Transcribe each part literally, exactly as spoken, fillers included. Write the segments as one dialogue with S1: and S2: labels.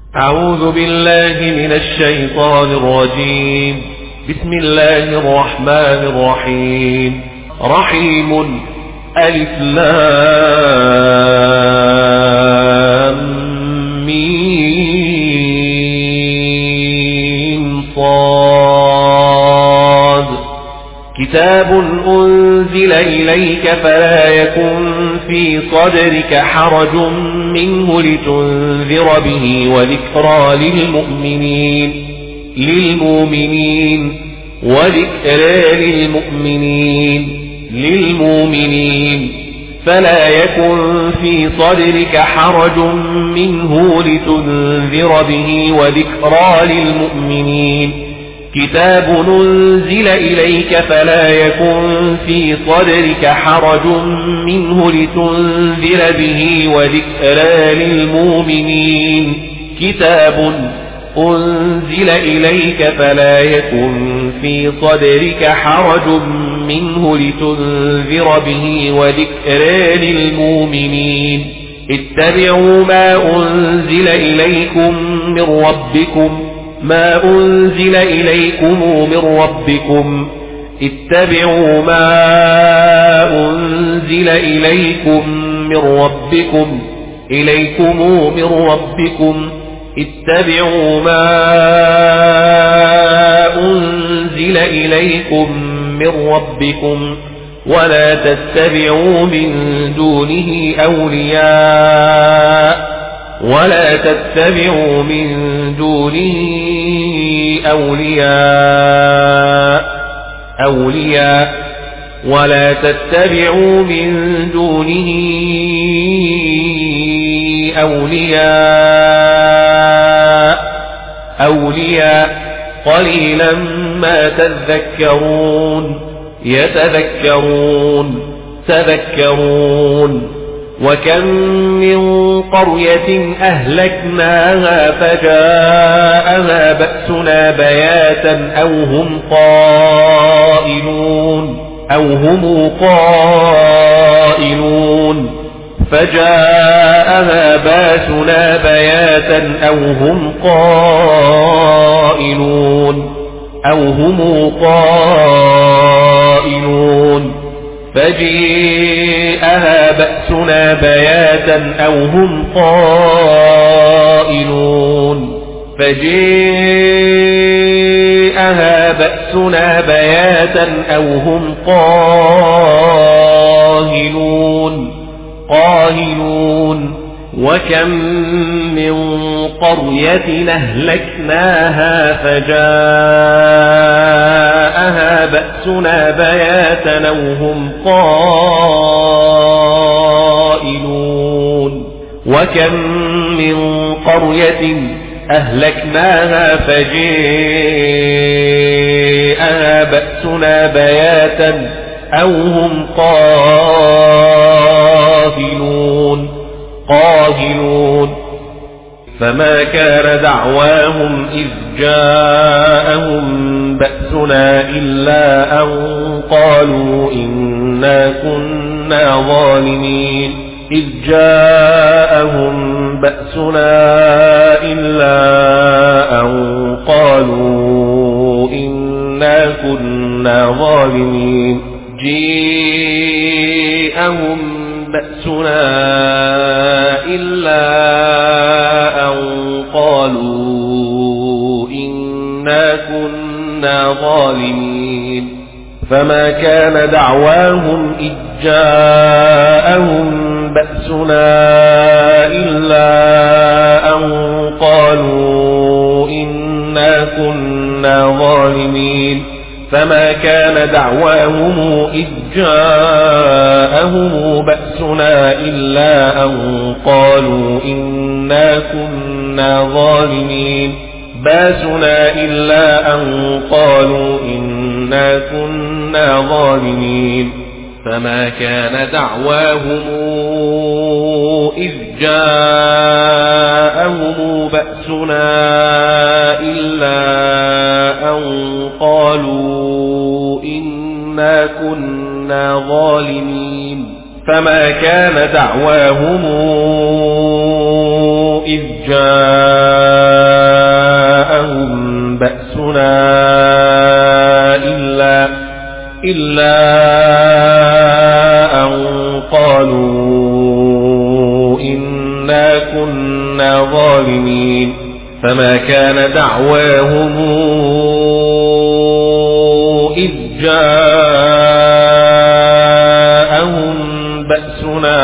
S1: أعوذ بالله من الشيطان الرجيم. بسم الله الرحمن الرحيم. رحيم. ألف لام ميم صاد. كتاب أنزل إليك فلا يكن في صدرك حرج منه لتنذر به وذكرى للمؤمنين للمؤمنين وذكرى للمؤمنين للمؤمنين فلا يكن في صدرك حرج منه لتنذر به وذكرى للمؤمنين. كتاب أنزل إليك فلا يكن في صدرك حرج منه لتنذر به وذكرى للمؤمنين. كتاب أنزل إليك فلا يكن في صدرك حرج منه لتنذر به وذكرى للمؤمنين. اتبعوا ما أنزل إليكم من ربكم ما أنزل إليكم من ربكم اتبعوا ما أنزل إليكم من ربكم إليكم من ربكم اتبعوا ما أنزل إليكم من ربكم ولا تتبعوا من دونه أولياء ولا تتبعوا من دونه أولياء أولياء ولا تتبعوا من دونه أولياء أولياء قليلا ما تذكرون. يتذكرون تذكرون. وكم من قرية أهلكناها فجاءها بأسنا بياتا أو هم قائلون أو هم قائلون فجاءها بأسنا بياتا أو هم قائلون أو هم قائلون فجاءها بأسنا بياتا أو هم قائلون فجاءها بأسنا بياتا أو هم قاهلون قاهلون. وكم من قرية أهلكناها فجاءها بأسنا بياتا أو هم قائلون. وكم من قرية أهلكناها فجاءها بأسنا بياتا أو هم قاهلون قاهلون. فما كان دعواهم إذ جاءهم بأسنا إلا أن قالوا إنا كنا ظالمين. إذ جاءهم بأسنا إلا أن قالوا إنا كنا ظالمين. جاءهم بأسنا إلا أن قالوا إنا كنا ظالمين. فما كان دعواهم إذ جاءهم بأسنا إلا أن قالوا إنا كنا ظالمين. فما كان دعواهم إذ جاءهم بأسنا إلا أن قالوا إنا كنا ظالمين. باسنا إلا أن قالوا إنا كنا ظالمين. فما كان دعواهم إذ جاءهم بأسنا إلا أن قالوا إنا كنا ظالمين. فما كان دعواهم إذ جاءهم ظالمين فما كان دعواهم إذ جاءهم بأسنا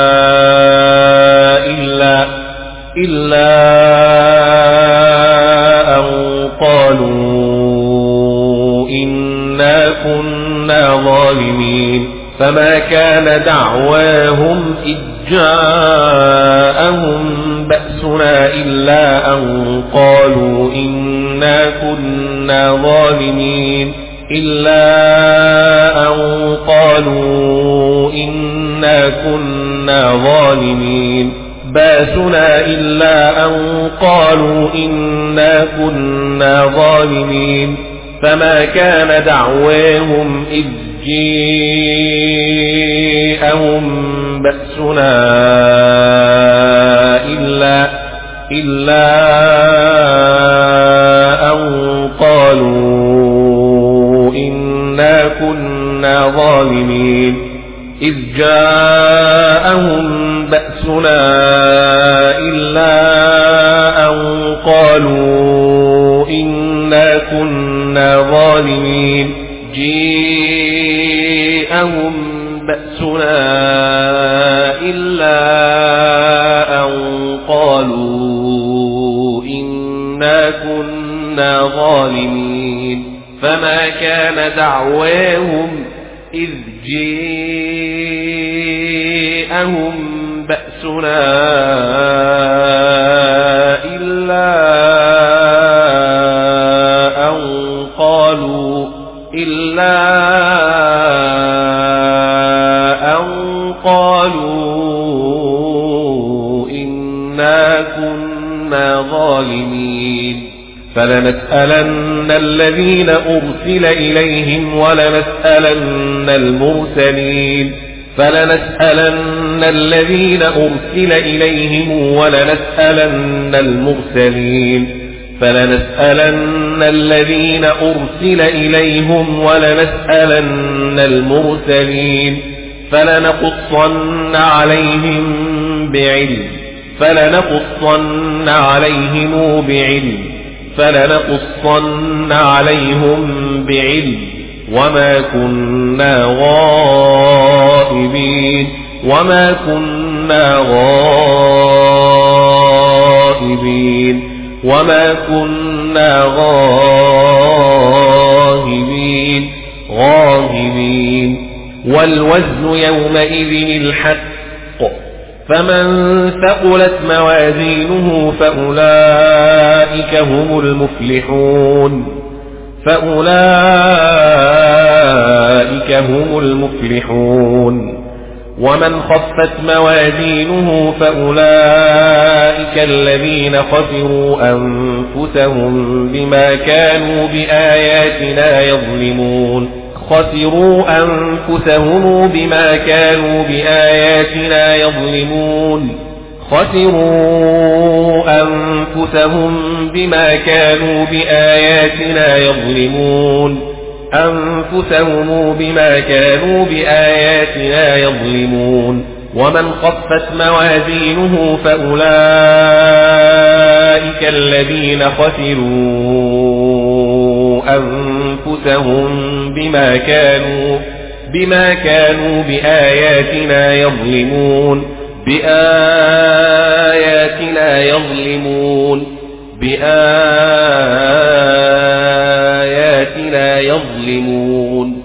S1: إلا إلا أن قالوا إنا كنا ظالمين فما كان دعواهم إذ جاءهم بأسنا إلا أن قالوا إنا كنا ظالمين إلا أن قالوا إنا كنا ظالمين باسنا إلا أن قالوا إنا كنا ظالمين فما كان دعواهم إذ جاءهم بأسنا إلا إلا أن قالوا إنا كنا ظالمين إذ جاءهم بأسنا إلا أن قالوا إنا كنا ظالمين جاءهم بأسنا إلا أن قالوا إنا كنا ظالمين فما كان دعواهم إذ جاءهم بأسنا إلا أن قالوا إلا أن قالوا إنا كنا ظالمين فلنسألن الذين أرسل إليهم ولنسألن المرسلين فلنسألن الذين أرسل إليهم ولنسألن المرسلين فلنسألن الذين أرسل إليهم ولنسألن المرسلين فلنقصن عليهم بعلم فلنقصن عليهم بعلم فلنقصن عليهم بعلم وما كنا غائبين وما كنا غائبين وما كنا غائبين غائبين والوزن يومئذ الحق فمن ثقلت موازينه فأولئك هم المفلحون فأولئك هم المفلحون ومن خفت موازينه فأولئك الذين خسروا أنفسهم بما كانوا بآياتنا يظلمون خسروا أنفسهم بما كانوا بآياتنا يظلمون خسروا أنفسهم بما كانوا بآياتنا يظلمون أنفسهم بما كانوا بآياتنا يظلمون ومن خفت موازينه فأولئك الذين خسروا أنفسهم بما كانوا بما كانوا بآياتنا يظلمون بآياتنا يظلمون بآياتنا يظلمون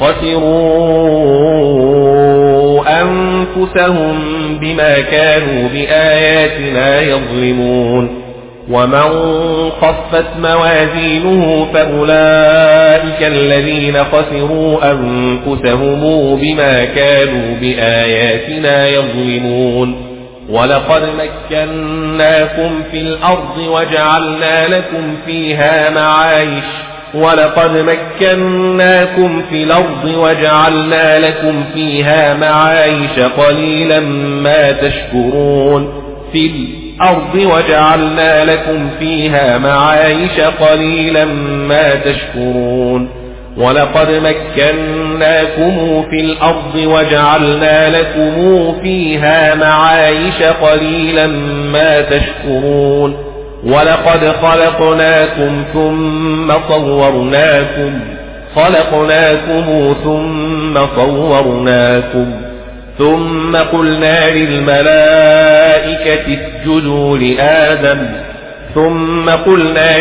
S1: خسروا أنفسهم بما كانوا بآياتنا يظلمون ومن خفت موازينه فأولئك الذين خسروا أنفسهم بما كانوا بآياتنا يظلمون ولقد مكناكم في الأرض وجعلنا لكم فيها معايش ولقد مكناكم في الأرض وجعلنا لكم فيها معايش قليلا ما تشكرون في الأرض وجعلنا لكم فيها معايش قليلا ما تشكرون ولقد مكناكم في الأرض وجعلنا لكم فيها معايش قليلا ما تشكرون ولقد خلقناكم ثم صورناكم خلقناكم ثم صورناكم ثم قلنا للملائكة اسجدوا لآدم ثم قلنا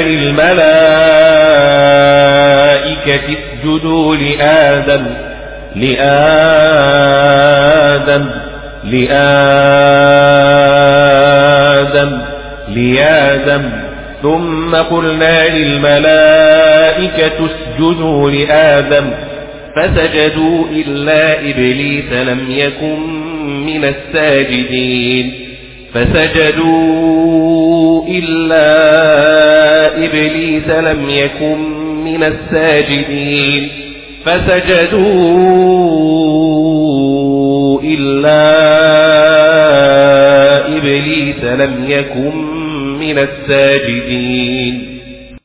S1: للملائكة اسجدوا لآدم لآدم لآدم لآدم ثم قلنا للملائكة اسجدوا لآدم فسجدوا إلا إبليس لم يكن من الساجدين فسجدوا إلا إبليس لم يكن من الساجدين فسجدوا إلا إبليس لم يكن من الساجدين